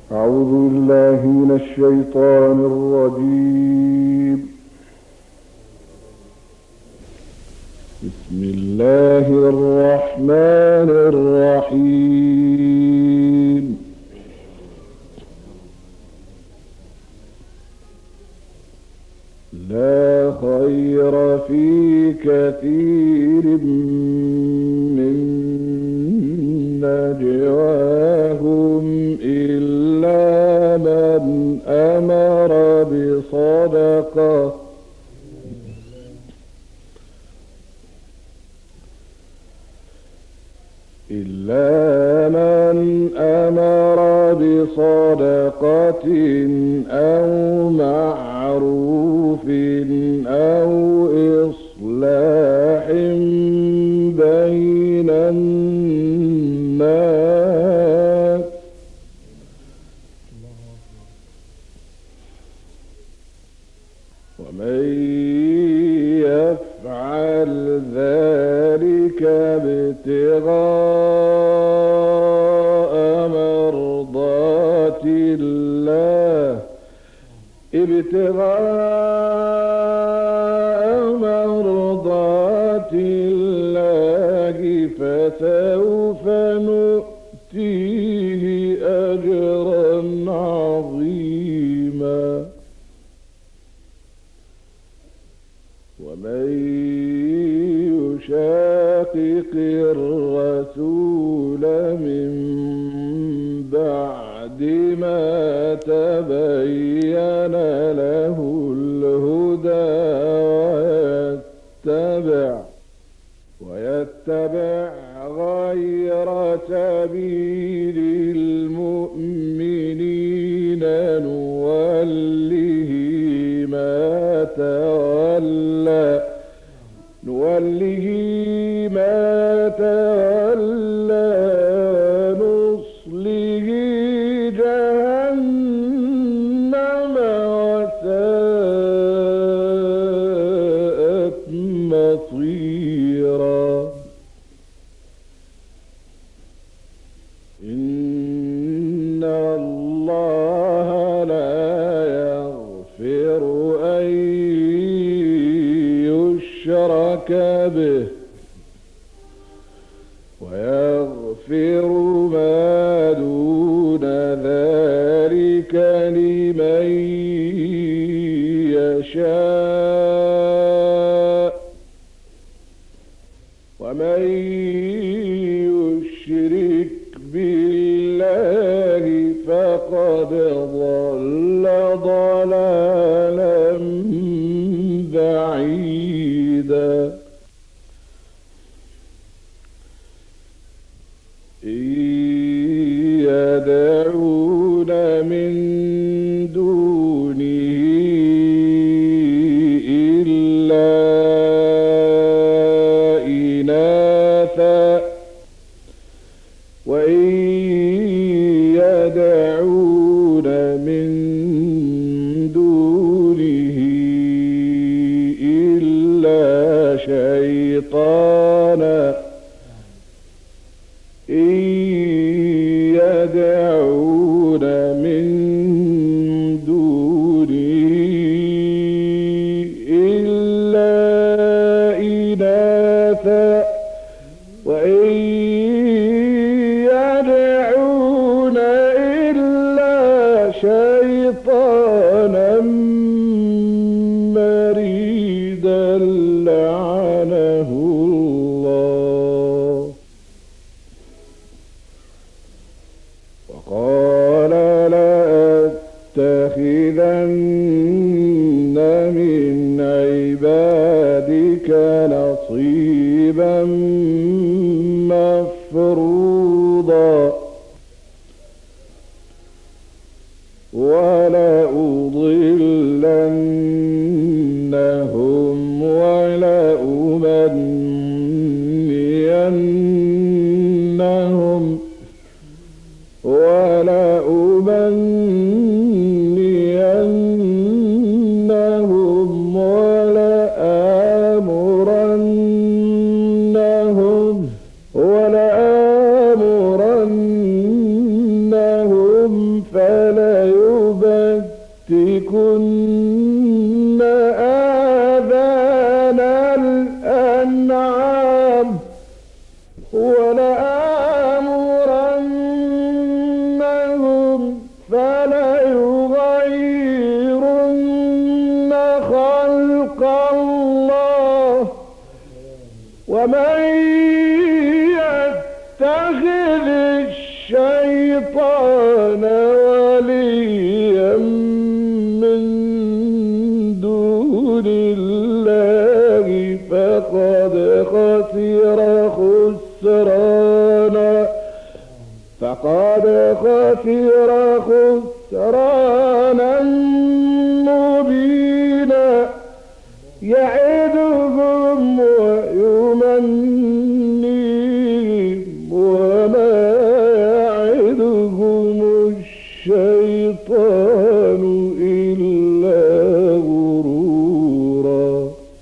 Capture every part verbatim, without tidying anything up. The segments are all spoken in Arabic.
أعوذ بالله من الشيطان الرجيم. بسم الله الرحمن الرحيم. لا خير في كثير من نجواهم إلا من أمر بصدقة إلا من أمر بصدقة أو معروف أو إصلاح بين الناس ومن يفعل ذلك ابتغاء مرضات الله ابتغاء مرضات الله فسوف نؤتيه أجرا عظيما. ومن يشاقق الرسول من بعد ما تبين له الهدى ويتبع ويتبع غير سبيل المؤمنين نوله ما تولى نوله ما تولى ونصله جهنم وساءت مصيرا. إن الله لا يغفر أن يشرك به ويغفر ما دون ذلك لمن يشاء. ومن يشرك بالله فقد ضل ضلالا بعيدا. إن يدعون من دونه إلا إناثا وإن يدعون من دونه إلا شيطانا إن يدعون من دونه إلا إناثا وإن يدعون إلا شيطانا مريدا لعنه الله. وقال لأتخذن من عبادك نصيبا مفروضا ولأضلنهم ولأمنينهم ولأمنينهم ولآمرنهم ولآمرنهم فلا الشيطان وليا من دون الله فقد خسر خسرانا فقد خسر خسرانا مبينا يعدهم ويمنيهم وما يعدهم الشيطان إلا غرورا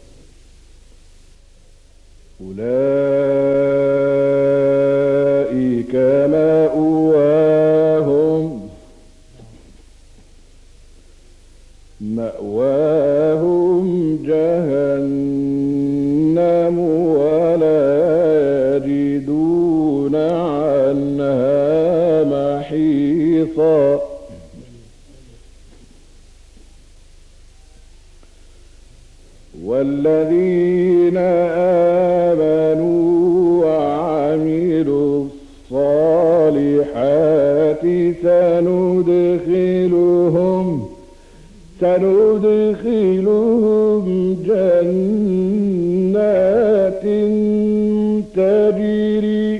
أولئك مأواهم مأواهم جهنم ولا يجدون عنها محيصا والذين آمنوا وعملوا الصالحات سندخلهم سندخلهم جنات تجري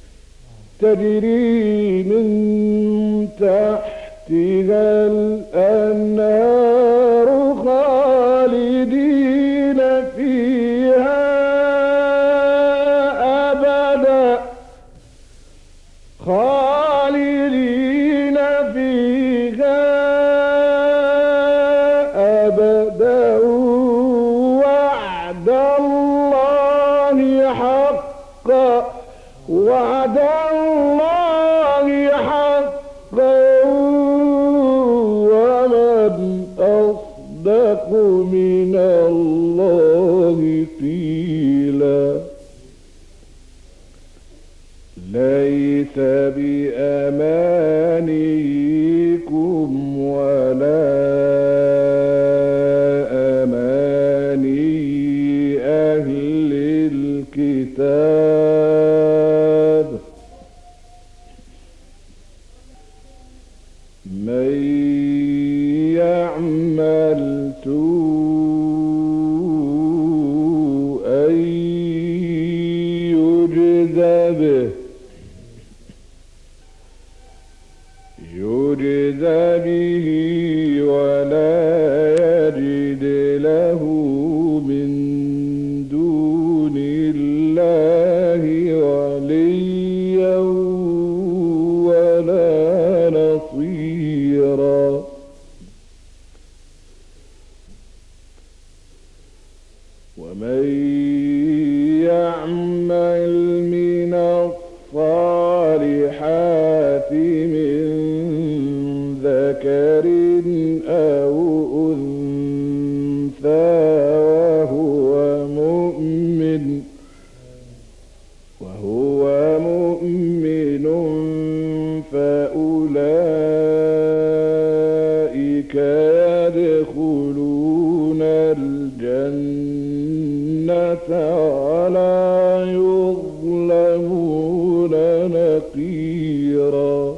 تجري من تحتها الأنهار خالدين فيها أبدا خالدين فيها أبدا وعد الله حقا وعد الله حقا ومن أصدق من الله قيلا ليس بأمانيكم ولا أماني أهل الكتاب من يعمل سوءا يجز به يجز به ولا يجد له من دون الله وليا ولا نصيرا ومن يعمل من الصالحات من ذكر أو أنثى وهو مؤمن وهو مؤمن فأولئك يدخلون الجنة ولا يظلمون نقيرا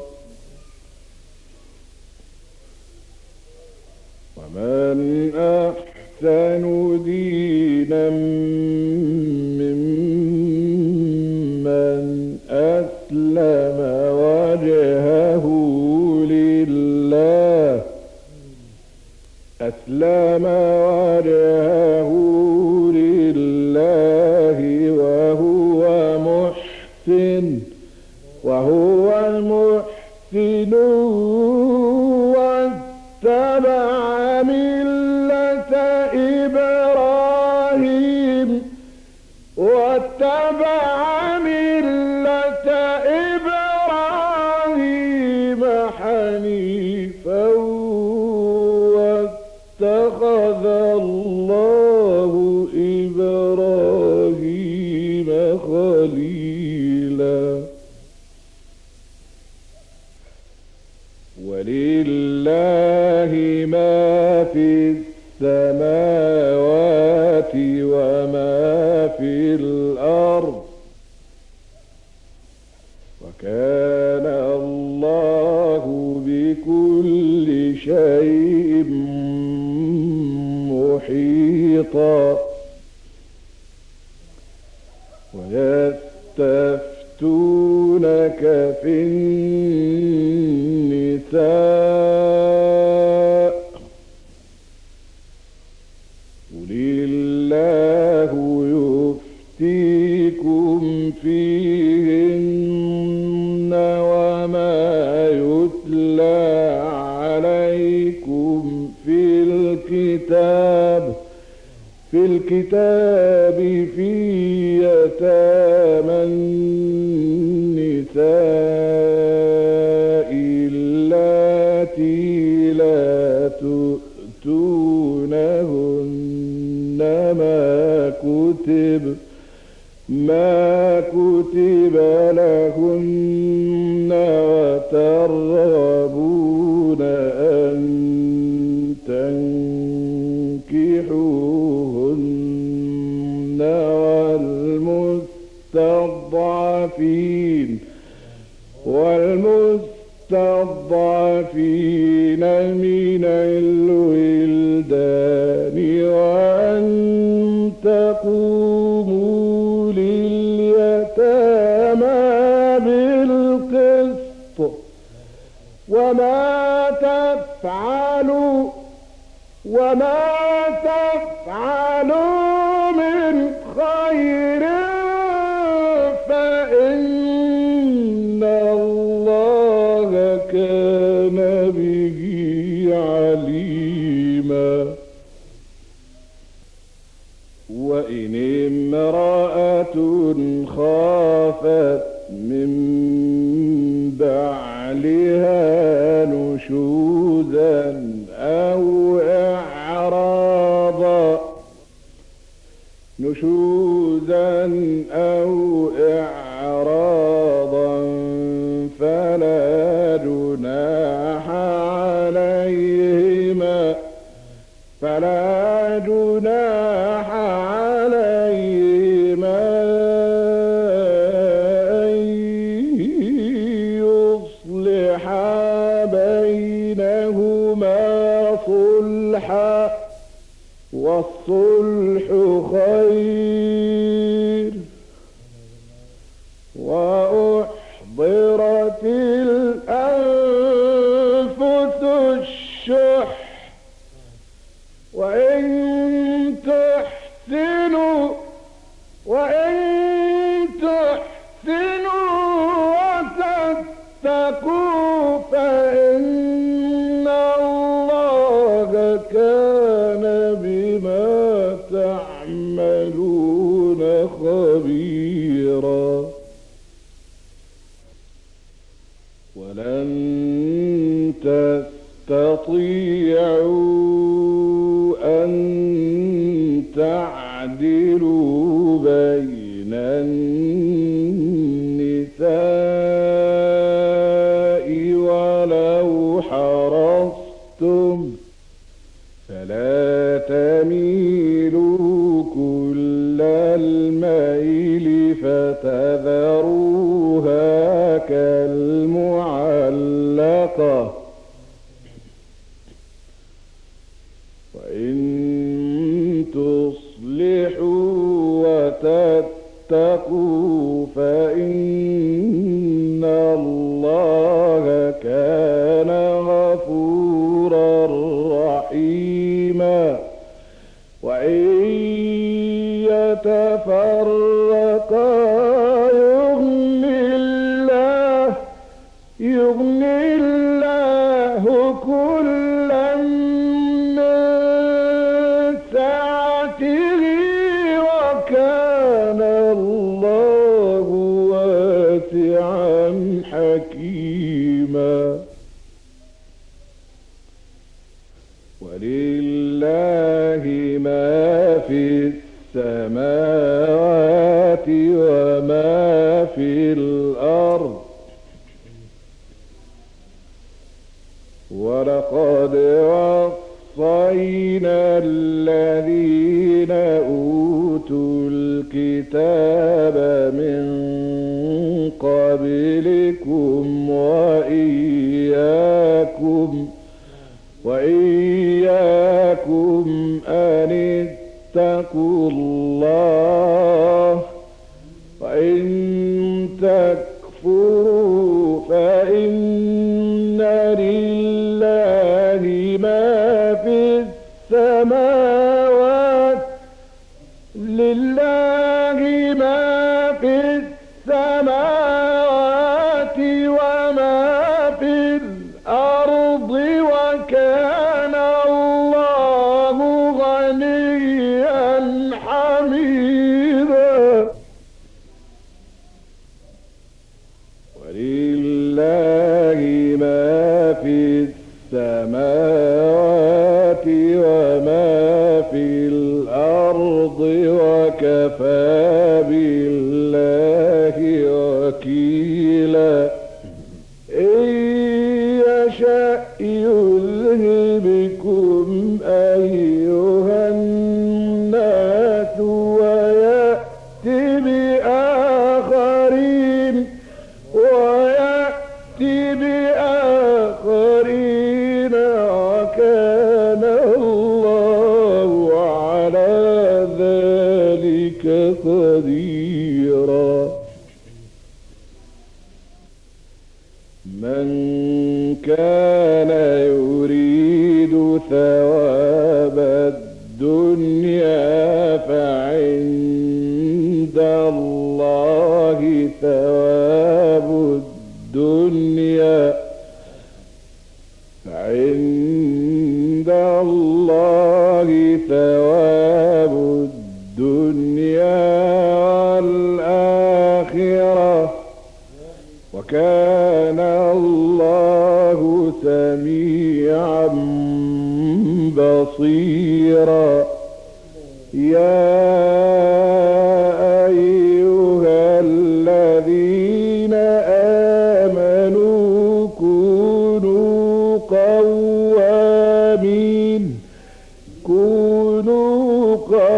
ومن أحسن دينا ممن أسلم وجهه لله أسلم وجهه لله وهو محسن وهو محسن واتبع ملة إبراهيم واتبع ملة إبراهيم حنيفا واتخذ الله إبراهيم خليلا ولله ما في السماوات وما في الأرض وكان النساء قل الله يفتيكم فيهن وما يتلى عليكم في الكتاب في الكتاب في يتامى النساء اللاتي لا تؤتونهن ما كتب ما كتب لهن وترغبون أن تنكحوهن والمستضعفين والمستضعفين من الولدان وأن تقوموا لليتامى بالقسط وما تفعلوا وما تفعلوا من خير فإن الله كان به عليما. وإن امرأة خافت من بعلها نشوزا أو إعراضا نشوزا أو إعراضا فلا جناح عليهما فلا جناح عليهما أن يصلحا بينهما صلحا والصلح خير. وأحضرت الأنفس الشح وإن تحسنوا وإن تحسنوا وتتقوا فإن الله كان بما تعملون خبيرا. ولن تستطيعوا أن تعدلوا بين النساء ولو حرصتم فلا تميلوا كل الميل فتذروها كالمعلقة. وإن تصلحوا وتتقوا فإن الله كان غفورا رحيما. وإن يتفرقا يغني الله يغني الله كلا من سعته وكان الله واسعا حكيما. ولله ما في السماوات وما في الأرض. ولقد وصينا الذين أوتوا الكتاب من قبلكم وإياكم وإياكم أن اتقوا الله وإن تكفروا فإن لله ما في السماوات لله ما في السماوات وما في الأرض وكان الله غنيا حميدا ولله ما في السماوات وما في الأرض وكفى بالله وكيلا إن يشأ يذهبكم أيها الناس ويأتي بآخرين ويأتي بآخرين وكان الله على ذلك قديرا من كان يريد ثواب الدنيا فعند الله ثواب الدنيا فعند الله ثواب الدنيا والآخرة وكان الله سميعا بصيرا يا أيها الذين آمنوا كونوا قوامين كونوا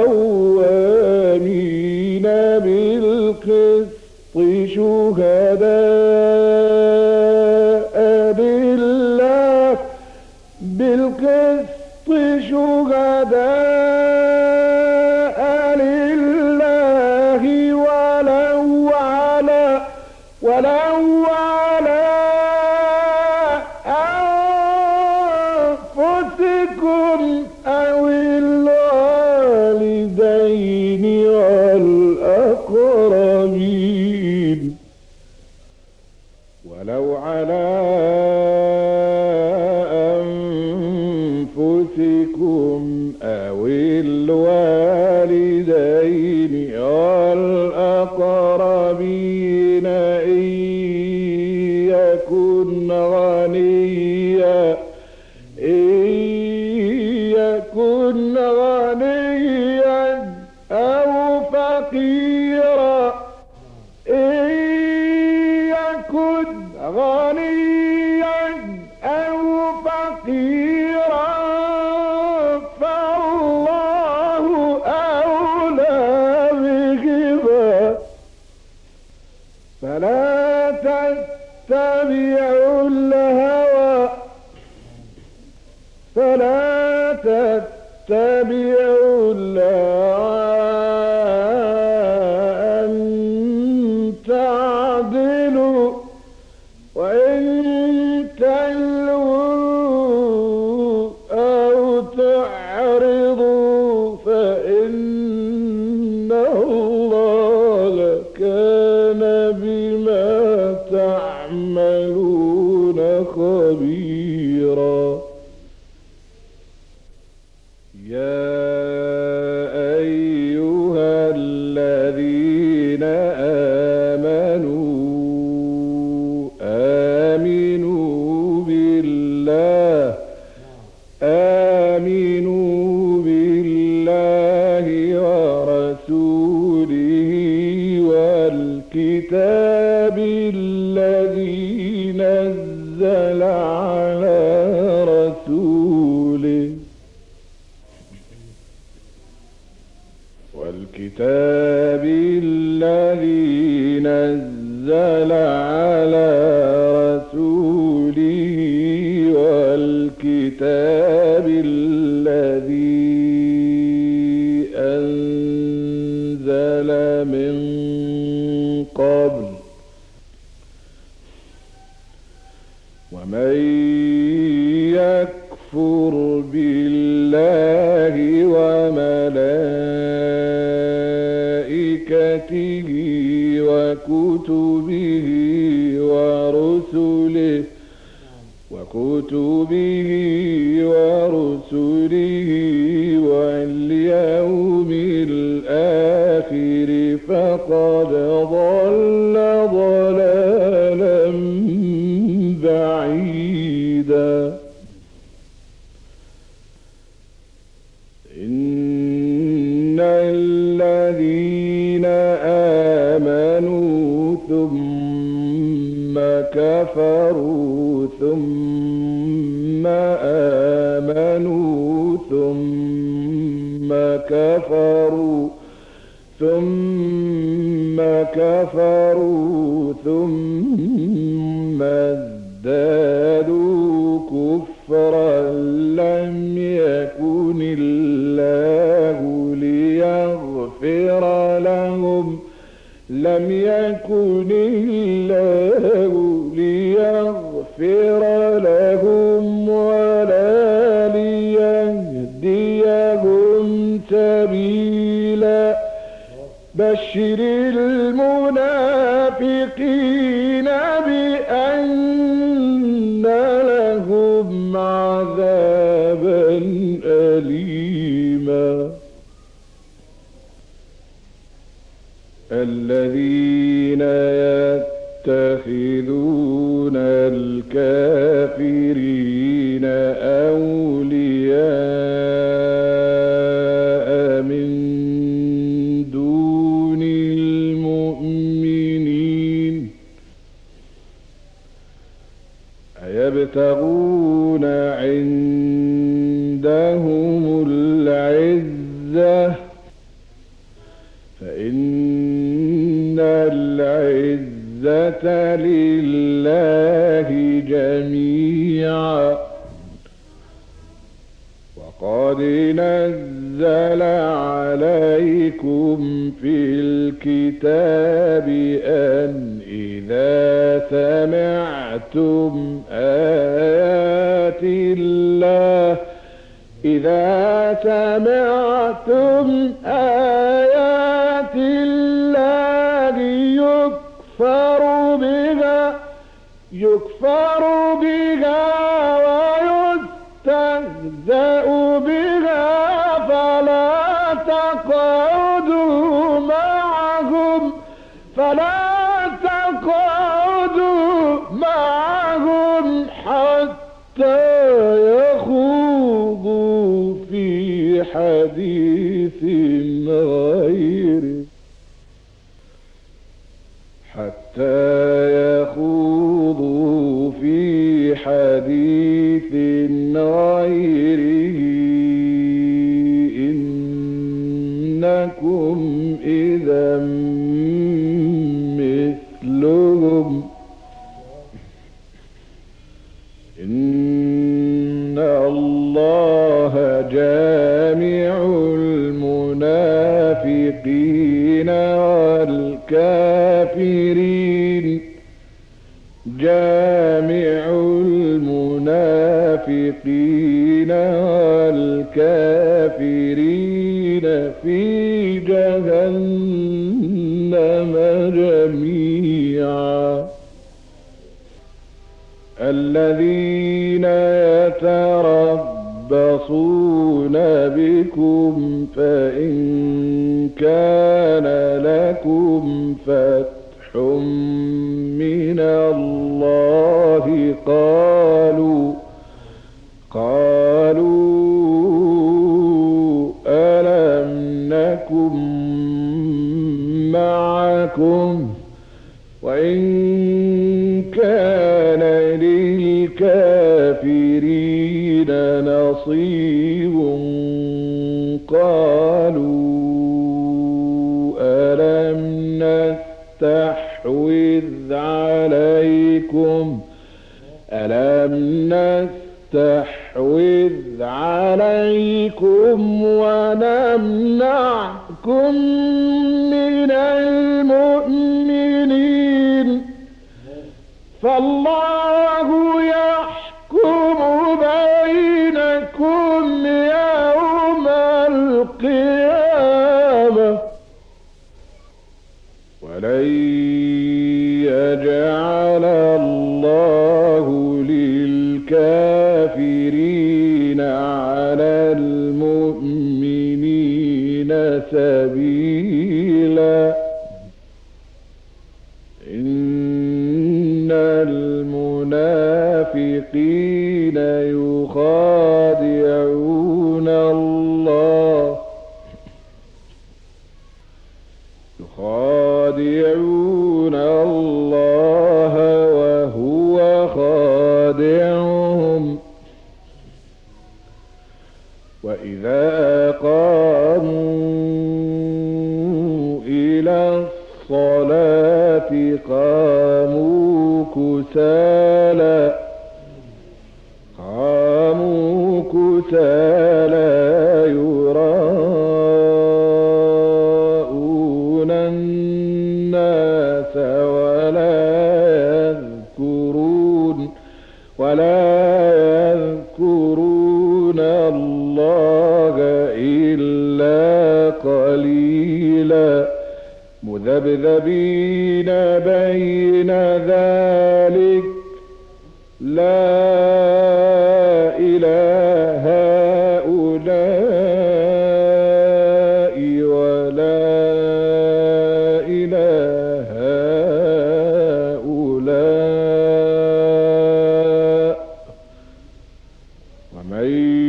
قوامين بالقسط شهداء لله بالقسط شهداء لله ولو على ولو على أنفسكم أو الوالدين والأقربين ولو على أنفسكم أو الوالدين والأقربين إن يكن غنيا إن يكن غنيا أو فقيرا إن يكن غنيا أو فقيرا فالله أولى بهما فلا تتبعوا الهوى فلا تتبعوا الهوى أن تعدلوا وإن تلووا أو تعرضوا فإن الله كان بما تعملون خبيرا يا أيها الذين آمنوا آمنوا بالله آمنوا بالله ورسوله والكتاب الذي نزل على رسوله والكتاب الذي نزل على رسوله والكتاب الذي أنزل من قبل ومن يكفر بالله وملائكته وكتبه ورسله وكتبه ورسله واليوم الآخر فقد ضل ضلالا بعيدا. إن الذين آمنوا ثم كفروا ثم آمنوا ثم كفروا ثم كفروا ثم ازدادوا كفرا لم يكن الله ليغفر لهم لم يكن الله ليغفر لهم ولا ليهديهم سبيلا. بشر المنافقين بأن لهم عذابا أليما. الذين يتخذون الكافرين أولياء من دون المؤمنين أيبتغون عندهم العزة فإن العزة لله جميعا. وقد نزل عليكم في الكتاب أن إذا سمعتم آيات الله إذا سمعتم آيات الله يكفر بها يكفر بها ويستهزأ بها فلا تقعدوا معهم فلا تقعدوا معهم حتى يخوضوا في حديث غيره حتى يخوضوا في حديث غيره إنكم إذا مثلهم. إن الله جامع المنافقين والكافرين جامع المنافقين والكافرين في جهنم جميعا. الذين يتربصون بكم فإن كان لكم فتح من الله قالوا قالوا ألم نكن معكم وإن كان للكافرين نصيب قالوا ألم نستحوذ عليكم ألم نستحوذ عليكم ونمنعكم من المؤمنين فالله يا المنافقين يخادعون الله يخادعون الله وهو خادعهم وإذا قاموا إلى الصلاة قاموا كسالى قاموا كسالى يراءون الناس ولا يذكرون ولا يذكرون الله إلا قليلا مذبذبين بين ذلك لا إله هؤلاء ولا إله هؤلاء ومن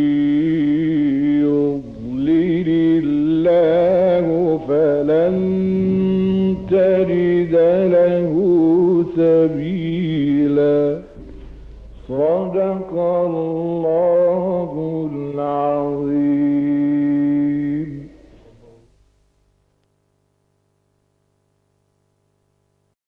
يضلل الله فلن تجد له سبيلا